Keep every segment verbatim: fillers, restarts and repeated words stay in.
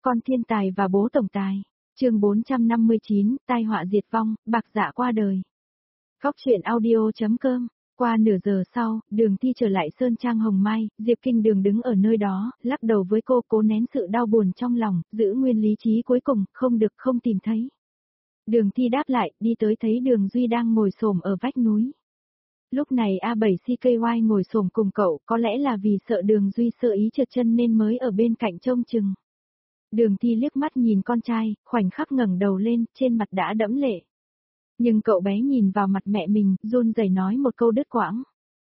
Con thiên tài và bố tổng tài. Chương bốn trăm năm mươi chín, tai họa diệt vong, Bạc Dạ qua đời. Góc truyện audio chấm com. Qua nửa giờ sau, Đường Thi trở lại Sơn Trang Hồng Mai, Diệp Kinh Đường đứng ở nơi đó, lắc đầu với cô, cố nén sự đau buồn trong lòng, giữ nguyên lý trí cuối cùng, không được không tìm thấy. Đường Thi đáp lại, đi tới thấy Đường Duy đang ngồi xổm ở vách núi. Lúc này A bảy C K Y ngồi xổm cùng cậu, có lẽ là vì sợ Đường Duy sơ ý trượt chân nên mới ở bên cạnh trông chừng. Đường Thi liếc mắt nhìn con trai, khoảnh khắc ngẩng đầu lên, trên mặt đã đẫm lệ. Nhưng cậu bé nhìn vào mặt mẹ mình, run rẩy nói một câu đứt quãng.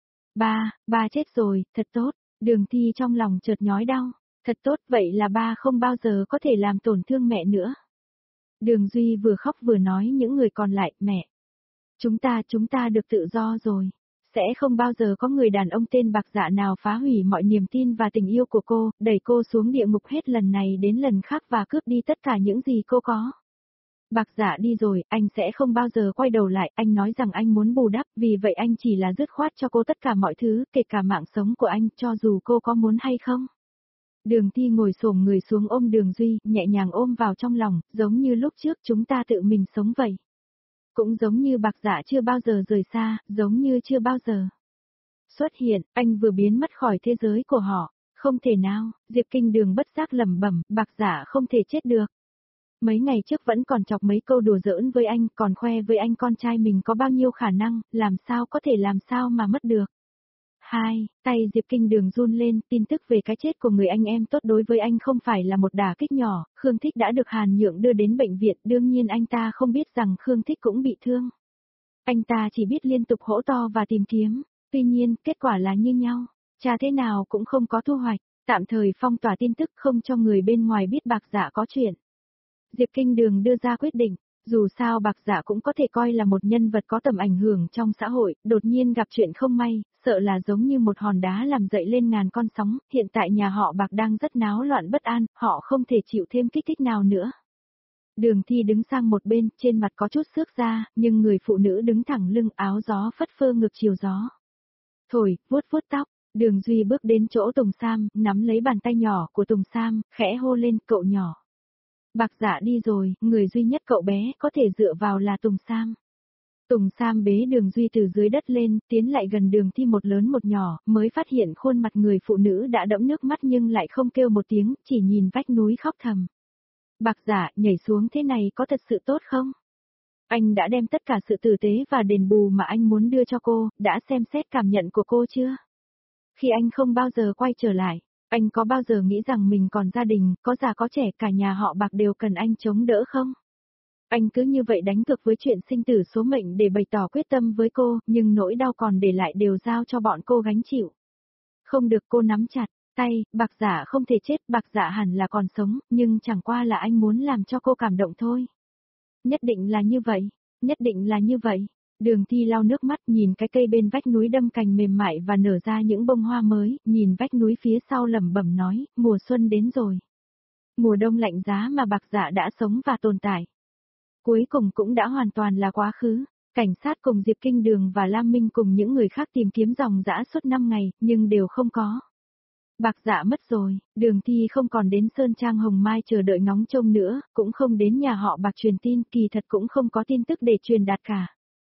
Ba, ba chết rồi, thật tốt. Đường Thi trong lòng chợt nhói đau. Thật tốt, vậy là ba không bao giờ có thể làm tổn thương mẹ nữa. Đường Duy vừa khóc vừa nói những người còn lại, mẹ. Chúng ta, chúng ta được tự do rồi. Sẽ không bao giờ có người đàn ông tên Bạc Dạ nào phá hủy mọi niềm tin và tình yêu của cô, đẩy cô xuống địa ngục hết lần này đến lần khác và cướp đi tất cả những gì cô có. Bạc Dạ đi rồi, anh sẽ không bao giờ quay đầu lại, anh nói rằng anh muốn bù đắp, vì vậy anh chỉ là dứt khoát cho cô tất cả mọi thứ, kể cả mạng sống của anh, cho dù cô có muốn hay không. Đường Thi ngồi xổm người xuống ôm Đường Duy, nhẹ nhàng ôm vào trong lòng, giống như lúc trước chúng ta tự mình sống vậy. Cũng giống như Bạc Dạ chưa bao giờ rời xa, giống như chưa bao giờ xuất hiện, anh vừa biến mất khỏi thế giới của họ. Không thể nào, Diệp Kinh Đường bất giác lẩm bẩm, Bạc Dạ không thể chết được. Mấy ngày trước vẫn còn chọc mấy câu đùa giỡn với anh, còn khoe với anh con trai mình có bao nhiêu khả năng, làm sao có thể làm sao mà mất được. Hai, tay Diệp Kinh Đường run lên, tin tức về cái chết của người anh em tốt đối với anh không phải là một đả kích nhỏ, Khương Thích đã được Hàn Nhượng đưa đến bệnh viện, đương nhiên anh ta không biết rằng Khương Thích cũng bị thương. Anh ta chỉ biết liên tục hỗ to và tìm kiếm, tuy nhiên, kết quả là như nhau, cha thế nào cũng không có thu hoạch, tạm thời phong tỏa tin tức không cho người bên ngoài biết Bạc Dạ có chuyện. Diệp Kinh Đường đưa ra quyết định, dù sao Bạc Dạ cũng có thể coi là một nhân vật có tầm ảnh hưởng trong xã hội, đột nhiên gặp chuyện không may, sợ là giống như một hòn đá làm dậy lên ngàn con sóng, hiện tại nhà họ Bạc đang rất náo loạn bất an, họ không thể chịu thêm kích thích nào nữa. Đường Thi đứng sang một bên, trên mặt có chút xước ra, nhưng người phụ nữ đứng thẳng lưng, áo gió phất phơ ngược chiều gió. Thổi, vuốt vuốt tóc, Đường Duy bước đến chỗ Tùng Sam, nắm lấy bàn tay nhỏ của Tùng Sam, khẽ hô lên, cậu nhỏ. Bạc Dạ đi rồi, người duy nhất cậu bé có thể dựa vào là Tùng Sam. Tùng Sam bế Đường Duy từ dưới đất lên, tiến lại gần Đường Thi một lớn một nhỏ, mới phát hiện khuôn mặt người phụ nữ đã đẫm nước mắt nhưng lại không kêu một tiếng, chỉ nhìn vách núi khóc thầm. Bạc Dạ, nhảy xuống thế này có thật sự tốt không? Anh đã đem tất cả sự tử tế và đền bù mà anh muốn đưa cho cô, đã xem xét cảm nhận của cô chưa? Khi anh không bao giờ quay trở lại, anh có bao giờ nghĩ rằng mình còn gia đình, có già có trẻ, cả nhà họ Bạc đều cần anh chống đỡ không? Anh cứ như vậy đánh cược với chuyện sinh tử số mệnh để bày tỏ quyết tâm với cô, nhưng nỗi đau còn để lại đều giao cho bọn cô gánh chịu. Không được, cô nắm chặt tay, Bạc Dạ không thể chết, Bạc Dạ hẳn là còn sống, nhưng chẳng qua là anh muốn làm cho cô cảm động thôi. Nhất định là như vậy, nhất định là như vậy. Đường Thi lau nước mắt nhìn cái cây bên vách núi đâm cành mềm mại và nở ra những bông hoa mới, nhìn vách núi phía sau lẩm bẩm nói, mùa xuân đến rồi. Mùa đông lạnh giá mà Bạc Dạ đã sống và tồn tại. Cuối cùng cũng đã hoàn toàn là quá khứ. Cảnh sát cùng Diệp Kinh Đường và Lam Minh cùng những người khác tìm kiếm dòng dã suốt năm ngày, nhưng đều không có. Bạc Dạ mất rồi, Đường Thi không còn đến Sơn Trang Hồng Mai chờ đợi ngóng trông nữa, cũng không đến nhà họ Bạc truyền tin, kỳ thật cũng không có tin tức để truyền đạt cả.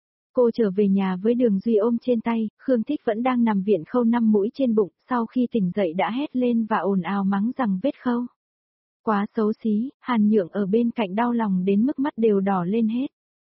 Cô trở về nhà với Đường Duy ôm trên tay, Khương Thích vẫn đang nằm viện khâu năm mũi trên bụng, sau khi tỉnh dậy đã hét lên và ồn ào mắng rằng vết khâu. Quá xấu xí, Hàn Nhượng ở bên cạnh đau lòng đến mức mắt đều đỏ lên hết.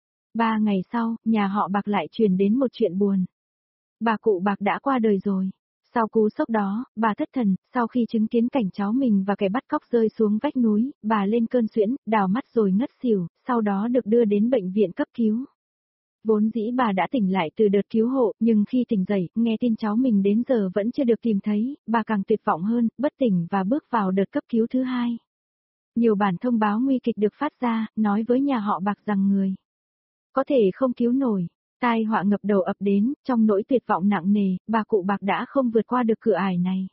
Ba ngày sau, nhà họ Bạc lại truyền đến một chuyện buồn. Bà cụ Bạc đã qua đời rồi. Sau cú sốc đó, bà thất thần, sau khi chứng kiến cảnh cháu mình và kẻ bắt cóc rơi xuống vách núi, bà lên cơn suyễn, đào mắt rồi ngất xỉu, sau đó được đưa đến bệnh viện cấp cứu. Vốn dĩ bà đã tỉnh lại từ đợt cứu hộ, nhưng khi tỉnh dậy, nghe tin cháu mình đến giờ vẫn chưa được tìm thấy, bà càng tuyệt vọng hơn, bất tỉnh và bước vào đợt cấp cứu thứ hai. Nhiều bản thông báo nguy kịch được phát ra, nói với nhà họ Bạc rằng người có thể không cứu nổi. Tai họa ngập đầu ập đến, trong nỗi tuyệt vọng nặng nề, bà cụ Bạc đã không vượt qua được cửa ải này.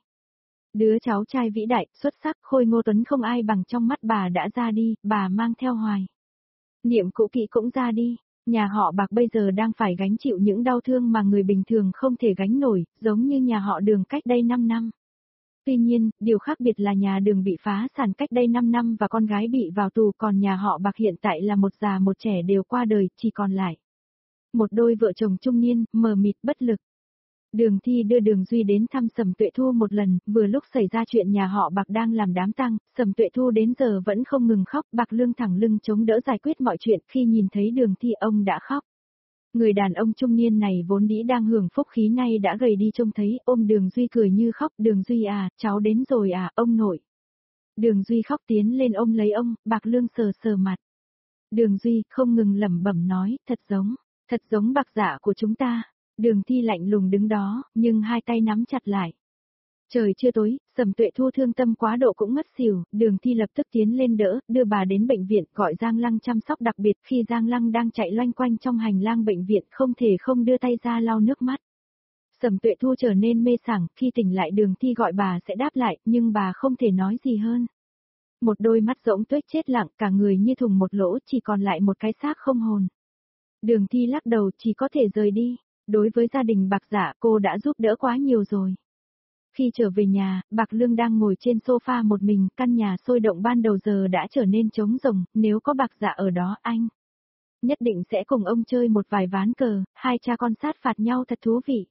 Đứa cháu trai vĩ đại, xuất sắc, khôi ngô tuấn không ai bằng trong mắt bà đã ra đi, bà mang theo hoài niệm cũ kỹ cũng ra đi. Nhà họ Bạc bây giờ đang phải gánh chịu những đau thương mà người bình thường không thể gánh nổi, giống như nhà họ Đường cách đây năm năm. Tuy nhiên, điều khác biệt là nhà Đường bị phá sản cách đây năm năm và con gái bị vào tù, còn nhà họ Bạc hiện tại là một già một trẻ đều qua đời, chỉ còn lại một đôi vợ chồng trung niên, mờ mịt bất lực. Đường Thi đưa Đường Duy đến thăm Sầm Tuệ Thu một lần, vừa lúc xảy ra chuyện nhà họ Bạc đang làm đám tang, Sầm Tuệ Thu đến giờ vẫn không ngừng khóc, Bạc Lương thẳng lưng chống đỡ giải quyết mọi chuyện, khi nhìn thấy Đường Thi ông đã khóc. Người đàn ông trung niên này vốn dĩ đang hưởng phúc khí nay đã gầy đi trông thấy, ôm Đường Duy cười như khóc, Đường Duy à, cháu đến rồi à, ông nội. Đường Duy khóc tiến lên ôm lấy ông, Bạc Lương sờ sờ mặt. Đường Duy không ngừng lẩm bẩm nói, thật giống, thật giống Bạc Dạ của chúng ta. Đường Thi lạnh lùng đứng đó, nhưng hai tay nắm chặt lại. Trời chưa tối, Sầm Tuệ Thu thương tâm quá độ cũng ngất xỉu, Đường Thi lập tức tiến lên đỡ, đưa bà đến bệnh viện, gọi Giang Lăng chăm sóc đặc biệt, khi Giang Lăng đang chạy loanh quanh trong hành lang bệnh viện không thể không đưa tay ra lau nước mắt. Sầm Tuệ Thu trở nên mê sảng, khi tỉnh lại Đường Thi gọi bà sẽ đáp lại, nhưng bà không thể nói gì hơn. Một đôi mắt rỗng tuếch chết lặng, cả người như thùng một lỗ, chỉ còn lại một cái xác không hồn. Đường Thi lắc đầu, chỉ có thể rời đi. Đối với gia đình Bạc Dạ, cô đã giúp đỡ quá nhiều rồi. Khi trở về nhà, Bạc Lương đang ngồi trên sofa một mình, căn nhà sôi động ban đầu giờ đã trở nên trống rỗng, nếu có Bạc Dạ ở đó anh nhất định sẽ cùng ông chơi một vài ván cờ, hai cha con sát phạt nhau thật thú vị.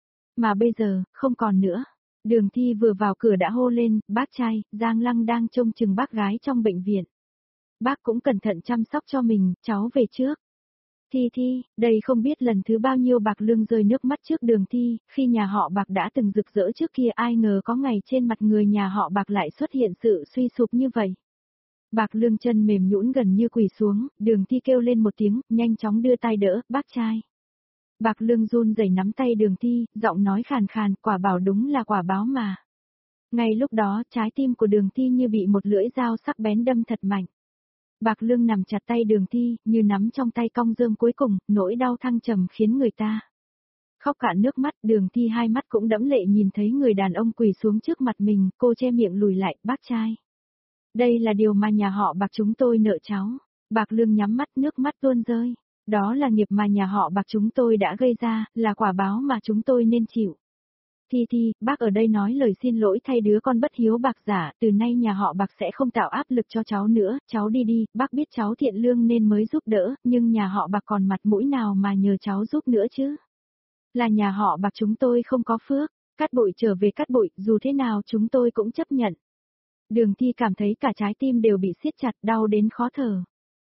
Mà bây giờ, không còn nữa. Đường Thi vừa vào cửa đã hô lên, bác trai, Giang Lăng đang trông chừng bác gái trong bệnh viện. Bác cũng cẩn thận chăm sóc cho mình, cháu về trước. Thi Thi, đây không biết lần thứ bao nhiêu Bạc Lương rơi nước mắt trước Đường Thi, khi nhà họ Bạc đã từng rực rỡ trước kia, ai ngờ có ngày trên mặt người nhà họ Bạc lại xuất hiện sự suy sụp như vậy. Bạc Lương chân mềm nhũn gần như quỳ xuống, Đường Thi kêu lên một tiếng, nhanh chóng đưa tay đỡ, bác trai. Bạc Lương run rẩy nắm tay Đường Thi, giọng nói khàn khàn, quả bảo đúng là quả báo mà. Ngay lúc đó, trái tim của Đường Thi như bị một lưỡi dao sắc bén đâm thật mạnh. Bạc Lương nằm chặt tay Đường Thi, như nắm trong tay cong rơm cuối cùng, nỗi đau thăng trầm khiến người ta khóc cạn nước mắt. Đường Thi hai mắt cũng đẫm lệ nhìn thấy người đàn ông quỳ xuống trước mặt mình, cô che miệng lùi lại, bác trai. Đây là điều mà nhà họ Bạc chúng tôi nợ cháu. Bạc Lương nhắm mắt, nước mắt tuôn rơi. Đó là nghiệp mà nhà họ Bạc chúng tôi đã gây ra, là quả báo mà chúng tôi nên chịu. Thi Thi, bác ở đây nói lời xin lỗi thay đứa con bất hiếu Bạc Dạ, từ nay nhà họ Bạc sẽ không tạo áp lực cho cháu nữa, cháu đi đi, bác biết cháu thiện lương nên mới giúp đỡ, nhưng nhà họ Bạc còn mặt mũi nào mà nhờ cháu giúp nữa chứ. Là nhà họ Bạc chúng tôi không có phước, cát bụi trở về cát bụi, dù thế nào chúng tôi cũng chấp nhận. Đường Thi cảm thấy cả trái tim đều bị siết chặt, đau đến khó thở.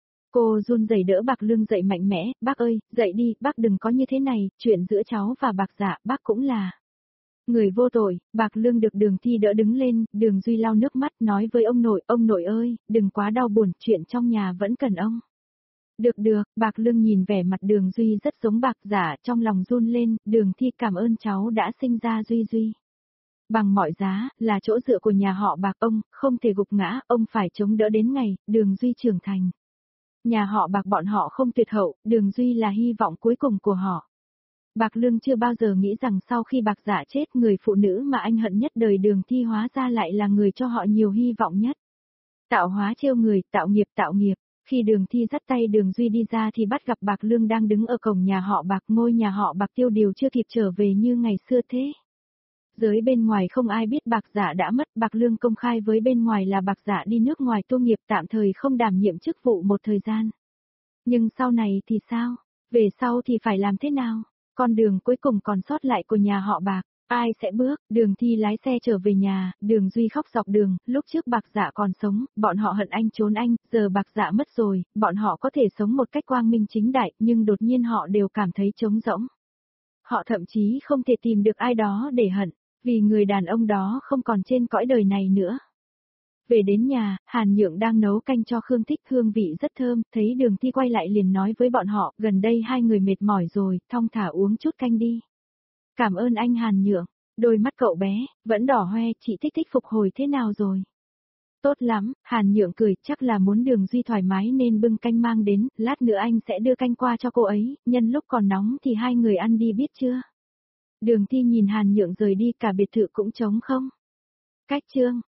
Cô run rẩy đỡ Bạc Lương dậy mạnh mẽ, bác ơi, dậy đi, bác đừng có như thế này, chuyện giữa cháu và Bạc Dạ, bác cũng là người vô tội. Bạc Lương được Đường Thi đỡ đứng lên, Đường Duy lau nước mắt nói với ông nội, ông nội ơi, đừng quá đau buồn, chuyện trong nhà vẫn cần ông. Được được, Bạc Lương nhìn vẻ mặt Đường Duy rất giống Bạc Dạ, trong lòng run lên, Đường Thi cảm ơn cháu đã sinh ra Duy Duy. Bằng mọi giá, là chỗ dựa của nhà họ Bạc, ông không thể gục ngã, ông phải chống đỡ đến ngày Đường Duy trưởng thành. Nhà họ Bạc bọn họ không tuyệt hậu, Đường Duy là hy vọng cuối cùng của họ. Bạc Lương chưa bao giờ nghĩ rằng sau khi Bạc Dạ chết, người phụ nữ mà anh hận nhất đời Đường Thi hóa ra lại là người cho họ nhiều hy vọng nhất. Tạo hóa trêu người, tạo nghiệp tạo nghiệp. Khi Đường Thi dắt tay Đường Duy đi ra thì bắt gặp Bạc Lương đang đứng ở cổng nhà họ Bạc, ngôi nhà họ Bạc tiêu điều chưa kịp trở về như ngày xưa thế. Giới bên ngoài không ai biết Bạc Dạ đã mất, Bạc Lương công khai với bên ngoài là Bạc Dạ đi nước ngoài tu nghiệp, tạm thời không đảm nhiệm chức vụ một thời gian. Nhưng sau này thì sao? Về sau thì phải làm thế nào? Con đường cuối cùng còn sót lại của nhà họ Bạc, ai sẽ bước? Đường Thi lái xe trở về nhà, Đường Duy khóc dọc đường, lúc trước Bạc Dạ còn sống, bọn họ hận anh trốn anh, giờ Bạc Dạ mất rồi, bọn họ có thể sống một cách quang minh chính đại, nhưng đột nhiên họ đều cảm thấy trống rỗng. Họ thậm chí không thể tìm được ai đó để hận, vì người đàn ông đó không còn trên cõi đời này nữa. Về đến nhà, Hàn Nhượng đang nấu canh cho Khương Thích, hương vị rất thơm, thấy Đường Thi quay lại liền nói với bọn họ, gần đây hai người mệt mỏi rồi, thong thả uống chút canh đi. Cảm ơn anh Hàn Nhượng, đôi mắt cậu bé, vẫn đỏ hoe, chị Thích Thích phục hồi thế nào rồi? Tốt lắm, Hàn Nhượng cười, chắc là muốn Đường Duy thoải mái nên bưng canh mang đến, lát nữa anh sẽ đưa canh qua cho cô ấy, nhân lúc còn nóng thì hai người ăn đi biết chưa? Đường Thi nhìn Hàn Nhượng rời đi, cả biệt thự cũng trống không. Cách chương